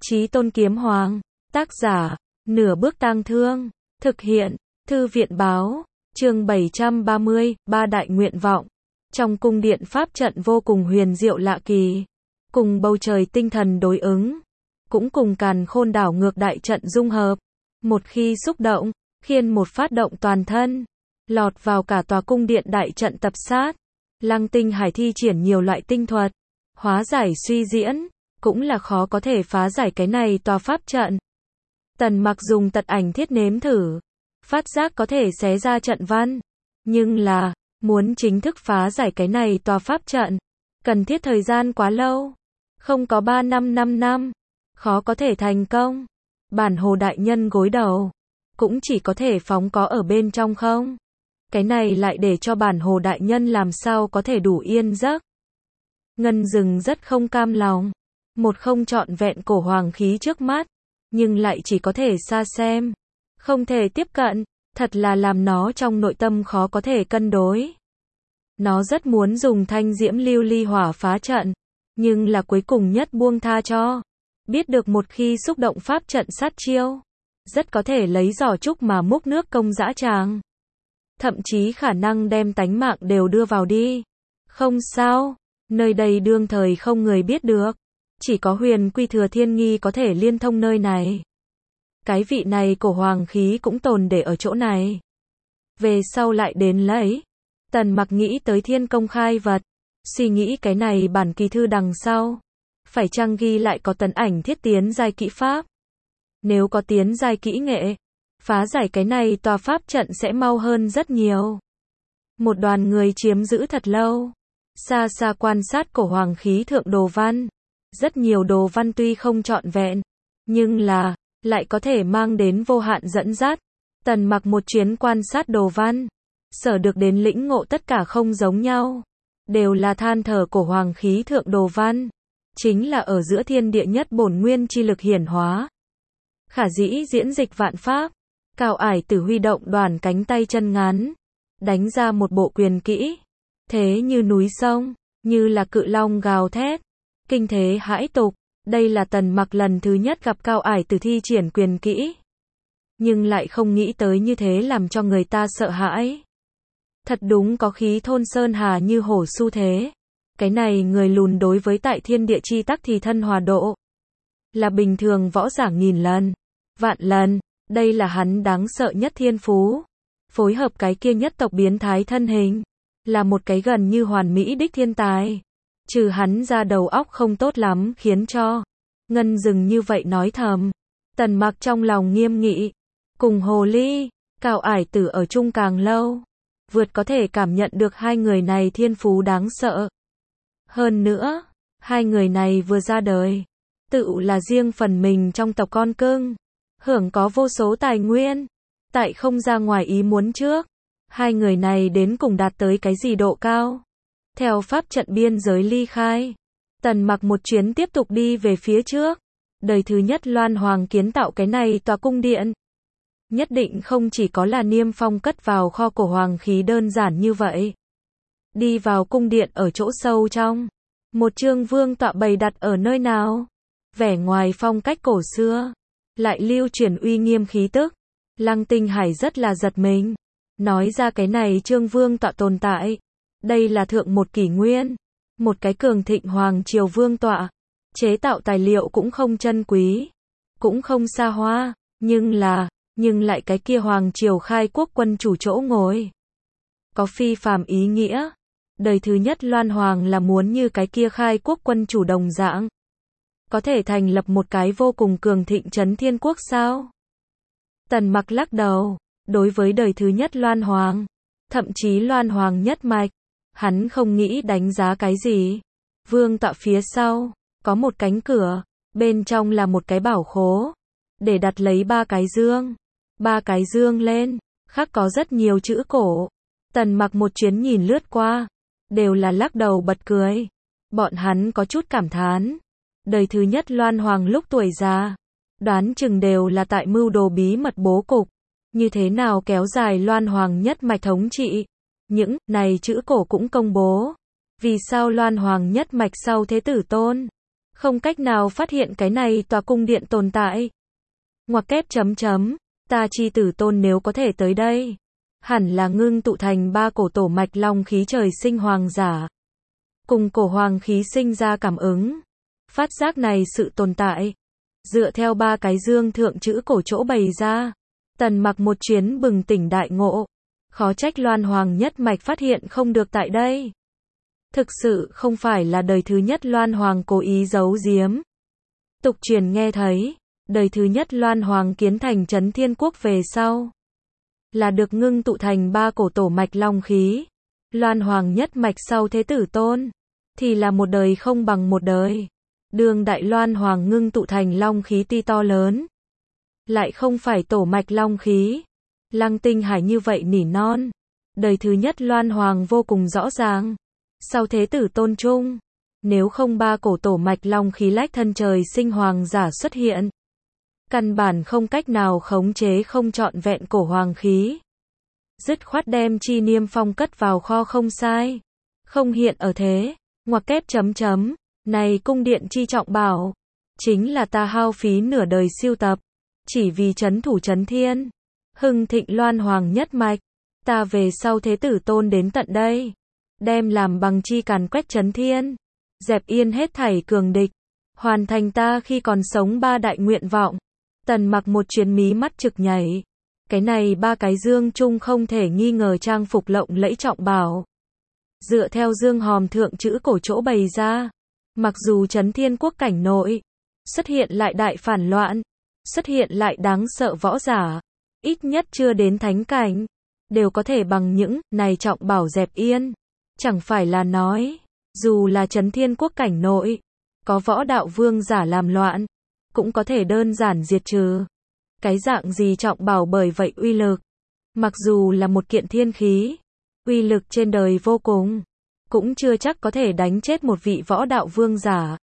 Chí Tôn Kiếm Hoàng, tác giả, Nửa Bước Tang Thương, thực hiện, Thư viện Báo, chương 730, ba đại nguyện vọng. Trong cung điện pháp trận vô cùng huyền diệu lạ kỳ, cùng bầu trời tinh thần đối ứng, cũng cùng càn khôn đảo ngược đại trận dung hợp. Một khi xúc động, khiên một phát động toàn thân, lọt vào cả tòa cung điện đại trận tập sát. Lăng Tinh Hải thi triển nhiều loại tinh thuật, hóa giải suy diễn, cũng là khó có thể phá giải cái này tòa pháp trận. Tần Mặc dùng tật ảnh thiết nếm thử, phát giác có thể xé ra trận văn, nhưng là, muốn chính thức phá giải cái này tòa pháp trận, cần thiết thời gian quá lâu, không có 3 năm 5 năm, khó có thể thành công. Bản Hồ đại nhân gối đầu, cũng chỉ có thể phóng có ở bên trong không. Cái này lại để cho Bản Hồ đại nhân làm sao có thể đủ yên giấc. Ngân Dừng rất không cam lòng, một không trọn vẹn cổ hoàng khí trước mắt, nhưng lại chỉ có thể xa xem, không thể tiếp cận, thật là làm nó trong nội tâm khó có thể cân đối. Nó rất muốn dùng thanh diễm lưu ly hỏa phá trận, nhưng là cuối cùng nhất buông tha cho. Biết được một khi xúc động pháp trận sát chiêu, rất có thể lấy giỏ trúc mà múc nước công dã tràng. Thậm chí khả năng đem tánh mạng đều đưa vào đi. Không sao, nơi đây đương thời không người biết được. Chỉ có Huyền Quy Thừa Thiên Nghi có thể liên thông nơi này. Cái vị này cổ hoàng khí cũng tồn để ở chỗ này. Về sau lại đến lấy. Tần Mặc nghĩ tới Thiên Công khai vật, suy nghĩ cái này bản kỳ thư đằng sau, phải chăng ghi lại có tần ảnh thiết tiến giai kỹ pháp. Nếu có tiến giai kỹ nghệ, phá giải cái này tòa pháp trận sẽ mau hơn rất nhiều. Một đoàn người chiếm giữ thật lâu, xa xa quan sát cổ hoàng khí thượng đồ văn. Rất nhiều đồ văn tuy không trọn vẹn, nhưng là, lại có thể mang đến vô hạn dẫn dắt. Tần Mặc một chuyến quan sát đồ văn, sở được đến lĩnh ngộ tất cả không giống nhau. Đều là than thở cổ hoàng khí thượng đồ văn. Chính là ở giữa thiên địa nhất bổn nguyên chi lực hiển hóa. Khả dĩ diễn dịch vạn pháp. Cao Ải Tử huy động đoàn cánh tay chân ngắn, đánh ra một bộ quyền kỹ. Thế như núi sông, như là cự long gào thét. Kinh thế hãi tục, đây là Tần Mặc lần thứ nhất gặp Cao Ải Tử thi triển quyền kỹ. Nhưng lại không nghĩ tới như thế làm cho người ta sợ hãi. Thật đúng có khí thôn sơn hà như hổ xu thế. Cái này người lùn đối với tại thiên địa chi tắc thì thân hòa độ. Là bình thường võ giả nghìn lần, vạn lần, đây là hắn đáng sợ nhất thiên phú. Phối hợp cái kia nhất tộc biến thái thân hình, là một cái gần như hoàn mỹ đích thiên tài. Trừ hắn ra đầu óc không tốt lắm khiến cho Ngân Dừng như vậy nói thầm. Tần Mặc trong lòng nghiêm nghị. Cùng Hồ Ly, Cao Ải Tử ở chung càng lâu, vượt có thể cảm nhận được hai người này thiên phú đáng sợ. Hơn nữa, hai người này vừa ra đời, tự là riêng phần mình trong tộc con cưng, hưởng có vô số tài nguyên. Tại không ra ngoài ý muốn trước, hai người này đến cùng đạt tới cái gì độ cao. Theo pháp trận biên giới ly khai, Tần Mặc một chuyến tiếp tục đi về phía trước. Đời thứ nhất Loan Hoàng kiến tạo cái này tòa cung điện. Nhất định không chỉ có là niêm phong cất vào kho cổ hoàng khí đơn giản như vậy. Đi vào cung điện ở chỗ sâu trong, một chương vương tọa bày đặt ở nơi nào. Vẻ ngoài phong cách cổ xưa, lại lưu truyền uy nghiêm khí tức. Lăng Tinh Hải rất là giật mình, nói ra cái này chương vương tọa tồn tại. Đây là thượng một kỷ nguyên, một cái cường thịnh hoàng triều vương tọa. Chế tạo tài liệu cũng không chân quý, cũng không xa hoa, nhưng lại cái kia hoàng triều khai quốc quân chủ chỗ ngồi. Có phi phàm ý nghĩa. Đời thứ nhất Loan Hoàng là muốn như cái kia khai quốc quân chủ đồng dạng. Có thể thành lập một cái vô cùng cường thịnh trấn thiên quốc sao? Tần Mặc lắc đầu, đối với đời thứ nhất Loan Hoàng, thậm chí Loan Hoàng nhất mạch, hắn không nghĩ đánh giá cái gì. Vương tọa phía sau, có một cánh cửa, bên trong là một cái bảo khố, để đặt lấy 3 cái dương. 3 cái dương lên, khắc có rất nhiều chữ cổ. Tần Mặc một chuyến nhìn lướt qua, đều là lắc đầu bật cười. Bọn hắn có chút cảm thán. Đời thứ nhất Loan Hoàng lúc tuổi già, đoán chừng đều là tại mưu đồ bí mật bố cục. Như thế nào kéo dài Loan Hoàng nhất mạch thống trị. Những này chữ cổ cũng công bố. Vì sao Loan Hoàng nhất mạch sau thế tử tôn không cách nào phát hiện cái này tòa cung điện tồn tại. Ngoặc kép chấm chấm, ta chi tử tôn nếu có thể tới đây, hẳn là ngưng tụ thành 3 cổ tổ mạch long khí trời sinh hoàng giả. Cùng cổ hoàng khí sinh ra cảm ứng, phát giác này sự tồn tại. Dựa theo 3 cái dương thượng chữ cổ chỗ bày ra, Tần Mặc một chuyến bừng tỉnh đại ngộ. Khó trách Loan Hoàng nhất mạch phát hiện không được tại đây. Thực sự không phải là đời thứ nhất Loan Hoàng cố ý giấu giếm. Tục truyền nghe thấy, đời thứ nhất Loan Hoàng kiến thành Chấn Thiên Quốc về sau, là được ngưng tụ thành 3 cổ tổ mạch long khí. Loan Hoàng nhất mạch sau Thế Tử Tôn, thì là một đời không bằng một đời. Đương đại Loan Hoàng ngưng tụ thành long khí ti to lớn, lại không phải tổ mạch long khí. Lăng Tinh Hải như vậy nỉ non. Đời thứ nhất Loan Hoàng vô cùng rõ ràng. Sau Thế Tử Tôn chung, nếu không 3 cổ tổ mạch long khí lách thân trời sinh hoàng giả xuất hiện, căn bản không cách nào khống chế không trọn vẹn cổ hoàng khí. Dứt khoát đem chi niêm phong cất vào kho không sai. Không hiện ở thế. Ngoặc kép chấm chấm. Này cung điện chi trọng bảo, chính là ta hao phí nửa đời siêu tập, chỉ vì trấn thủ Chấn Thiên, hưng thịnh Loan Hoàng nhất mạch. Ta về sau Thế Tử Tôn đến tận đây, đem làm bằng chi càn quét Chấn Thiên, dẹp yên hết thảy cường địch, hoàn thành ta khi còn sống 3 đại nguyện vọng. Tần Mặc một chuyến mí mắt trực nhảy. Cái này 3 cái dương chung không thể nghi ngờ trang phục lộng lẫy trọng bảo. Dựa theo dương hòm thượng chữ cổ chỗ bày ra, mặc dù Chấn Thiên Quốc cảnh nội xuất hiện lại đại phản loạn, xuất hiện lại đáng sợ võ giả, ít nhất chưa đến thánh cảnh, đều có thể bằng những này trọng bảo dẹp yên. Chẳng phải là nói, dù là Chấn Thiên Quốc cảnh nội, có võ đạo vương giả làm loạn, cũng có thể đơn giản diệt trừ. Cái dạng gì trọng bảo bởi vậy uy lực, mặc dù là một kiện thiên khí, uy lực trên đời vô cùng, cũng chưa chắc có thể đánh chết một vị võ đạo vương giả.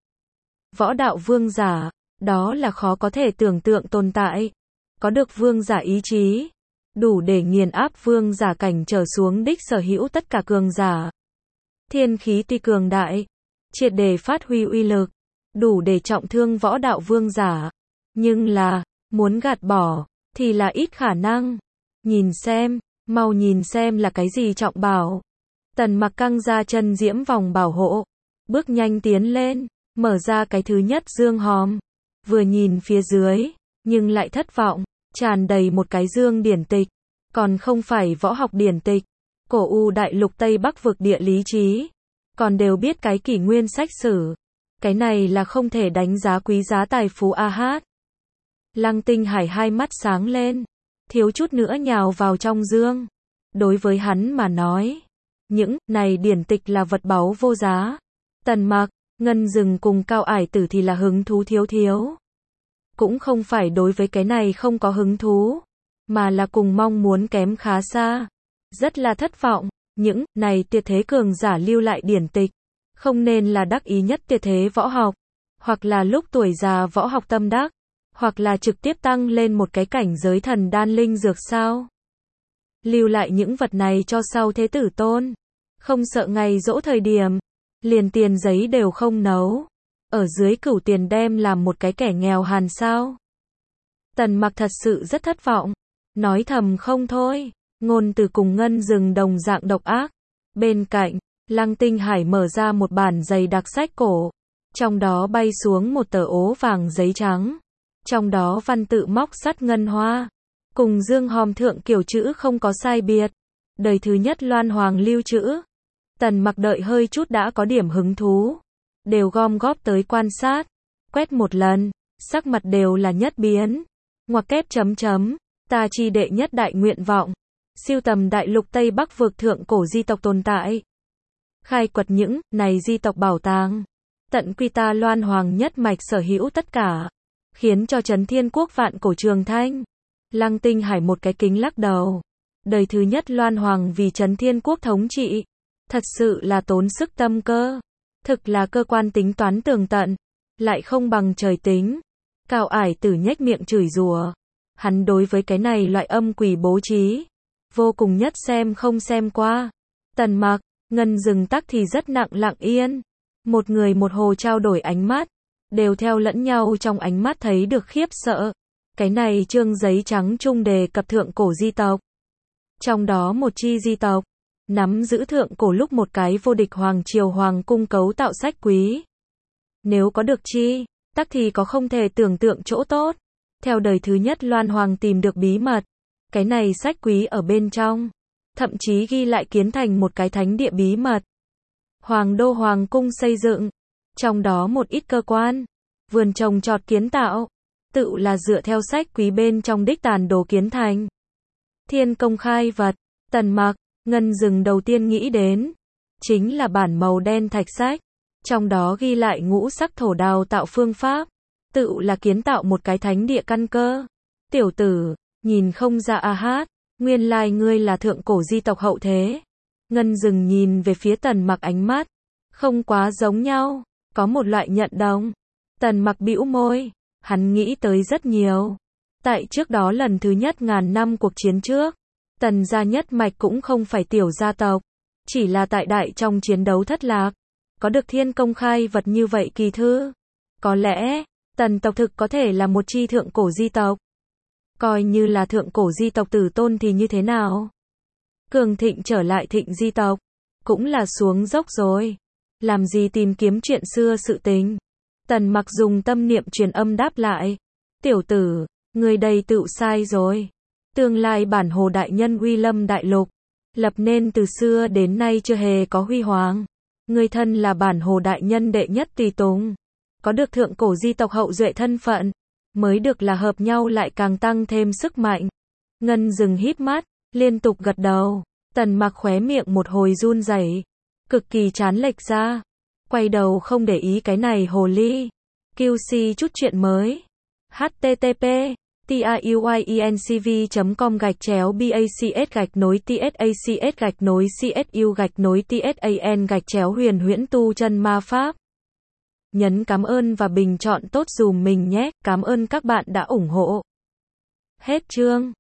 Võ đạo vương giả, đó là khó có thể tưởng tượng tồn tại. Có được vương giả ý chí, đủ để nghiền áp vương giả cảnh trở xuống đích sở hữu tất cả cường giả. Thiên khí tuy cường đại, triệt để phát huy uy lực, đủ để trọng thương võ đạo vương giả. Nhưng là, muốn gạt bỏ, thì là ít khả năng. Nhìn xem, mau nhìn xem là cái gì trọng bảo. Tần Mặc căng ra chân diễm vòng bảo hộ, bước nhanh tiến lên, mở ra cái thứ nhất dương hòm. Vừa nhìn phía dưới, nhưng lại thất vọng, tràn đầy một cái dương điển tịch, còn không phải võ học điển tịch, cổ u đại lục Tây Bắc vực địa lý trí, còn đều biết cái kỷ nguyên sách sử. Cái này là không thể đánh giá quý giá tài phú a hát. Lăng Tinh Hải hai mắt sáng lên, thiếu chút nữa nhào vào trong dương. Đối với hắn mà nói, những này điển tịch là vật báu vô giá. Tần Mặc, Ngân Dừng cùng Cao Ải Tử thì là hứng thú thiếu. Cũng không phải đối với cái này không có hứng thú, mà là cùng mong muốn kém khá xa. Rất là thất vọng, những này tuyệt thế cường giả lưu lại điển tịch, không nên là đắc ý nhất tuyệt thế võ học, hoặc là lúc tuổi già võ học tâm đắc, hoặc là trực tiếp tăng lên một cái cảnh giới thần đan linh dược sao. Lưu lại những vật này cho sau Thế Tử Tôn, không sợ ngày giỗ thời điểm, liền tiền giấy đều không nấu, ở dưới cửu tiền đem làm một cái kẻ nghèo hàn sao. Tần Mặc thật sự rất thất vọng, nói thầm không thôi, ngôn từ cùng Ngân Dừng đồng dạng độc ác. Bên cạnh, Lăng Tinh Hải mở ra một bản dày đặc sách cổ, trong đó bay xuống một tờ ố vàng giấy trắng, trong đó văn tự móc sắt ngân hoa, cùng dương hòm thượng kiểu chữ không có sai biệt. Đời thứ nhất Loan Hoàng lưu trữ. Tần Mặc đợi hơi chút đã có điểm hứng thú, đều gom góp tới quan sát, quét một lần, sắc mặt đều là nhất biến. Ngoặc kép chấm chấm, ta chi đệ nhất đại nguyện vọng, siêu tầm đại lục Tây Bắc vực thượng cổ di tộc tồn tại, khai quật những này di tộc bảo tàng, tận quy ta Loan Hoàng nhất mạch sở hữu tất cả, khiến cho Chấn Thiên Quốc vạn cổ trường thanh. Lăng Tinh Hải một cái kính lắc đầu. Đời thứ nhất Loan Hoàng vì Chấn Thiên Quốc thống trị, thật sự là tốn sức tâm cơ, thực là cơ quan tính toán tường tận, lại không bằng trời tính. Cao Ải Tử nhếch miệng chửi rủa. Hắn đối với cái này loại âm quỷ bố trí, vô cùng nhất xem không xem qua. Tần Mặc, Ngân Dừng tắc thì rất nặng lặng yên. Một người một hồ trao đổi ánh mắt, đều theo lẫn nhau trong ánh mắt thấy được khiếp sợ. Cái này chương giấy trắng chung đề cập thượng cổ di tộc. Trong đó một chi di tộc, nắm giữ thượng cổ lúc một cái vô địch hoàng triều hoàng cung cấu tạo sách quý. Nếu có được chi, tắc thì có không thể tưởng tượng chỗ tốt. Theo đời thứ nhất Loan Hoàng tìm được bí mật. Cái này sách quý ở bên trong. Thậm chí ghi lại kiến thành một cái thánh địa bí mật. Hoàng đô hoàng cung xây dựng. Trong đó một ít cơ quan, vườn trồng trọt kiến tạo. Tự là dựa theo sách quý bên trong đích tàn đồ kiến thành. Thiên công khai vật, Tần Mặc, Ngân Dừng đầu tiên nghĩ đến. Chính là bản màu đen thạch sách. Trong đó ghi lại ngũ sắc thổ đào tạo phương pháp. Tự là kiến tạo một cái thánh địa căn cơ. Tiểu tử, nhìn không ra a hát, nguyên lai ngươi là thượng cổ di tộc hậu thế. Ngân Dừng nhìn về phía Tần Mặc ánh mắt. Không quá giống nhau, có một loại nhận đồng. Tần Mặc bĩu môi, hắn nghĩ tới rất nhiều. Tại trước đó lần thứ nhất ngàn năm cuộc chiến trước, Tần gia nhất mạch cũng không phải tiểu gia tộc. Chỉ là tại đại trong chiến đấu thất lạc. Có được thiên công khai vật như vậy kỳ thư. Có lẽ, Tần tộc thực có thể là một chi thượng cổ di tộc. Coi như là thượng cổ di tộc tử tôn thì như thế nào? Cường thịnh trở lại thịnh di tộc. Cũng là xuống dốc rồi. Làm gì tìm kiếm chuyện xưa sự tình? Tần Mặc dùng tâm niệm truyền âm đáp lại. Tiểu tử, người đây tự sai rồi. Tương lai bản hồ đại nhân uy lâm đại lục. Lập nên từ xưa đến nay chưa hề có huy hoàng. Người thân là bản hồ đại nhân đệ nhất tùy tùng. Có được thượng cổ di tộc hậu duệ thân phận. Mới được là hợp nhau lại càng tăng thêm sức mạnh. Ngân Dừng híp mắt, liên tục gật đầu. Tần Mặc khóe miệng một hồi run rẩy, cực kỳ chán lệch ra. Quay đầu không để ý cái này hồ ly. QC chút chuyện mới. http tayuincv.com/bacs-tsacs-csu-tsan-huyền huyễn tu chân ma pháp. Nhấn cảm ơn và bình chọn tốt dùm mình nhé. Cảm ơn các bạn đã ủng hộ. Hết chương.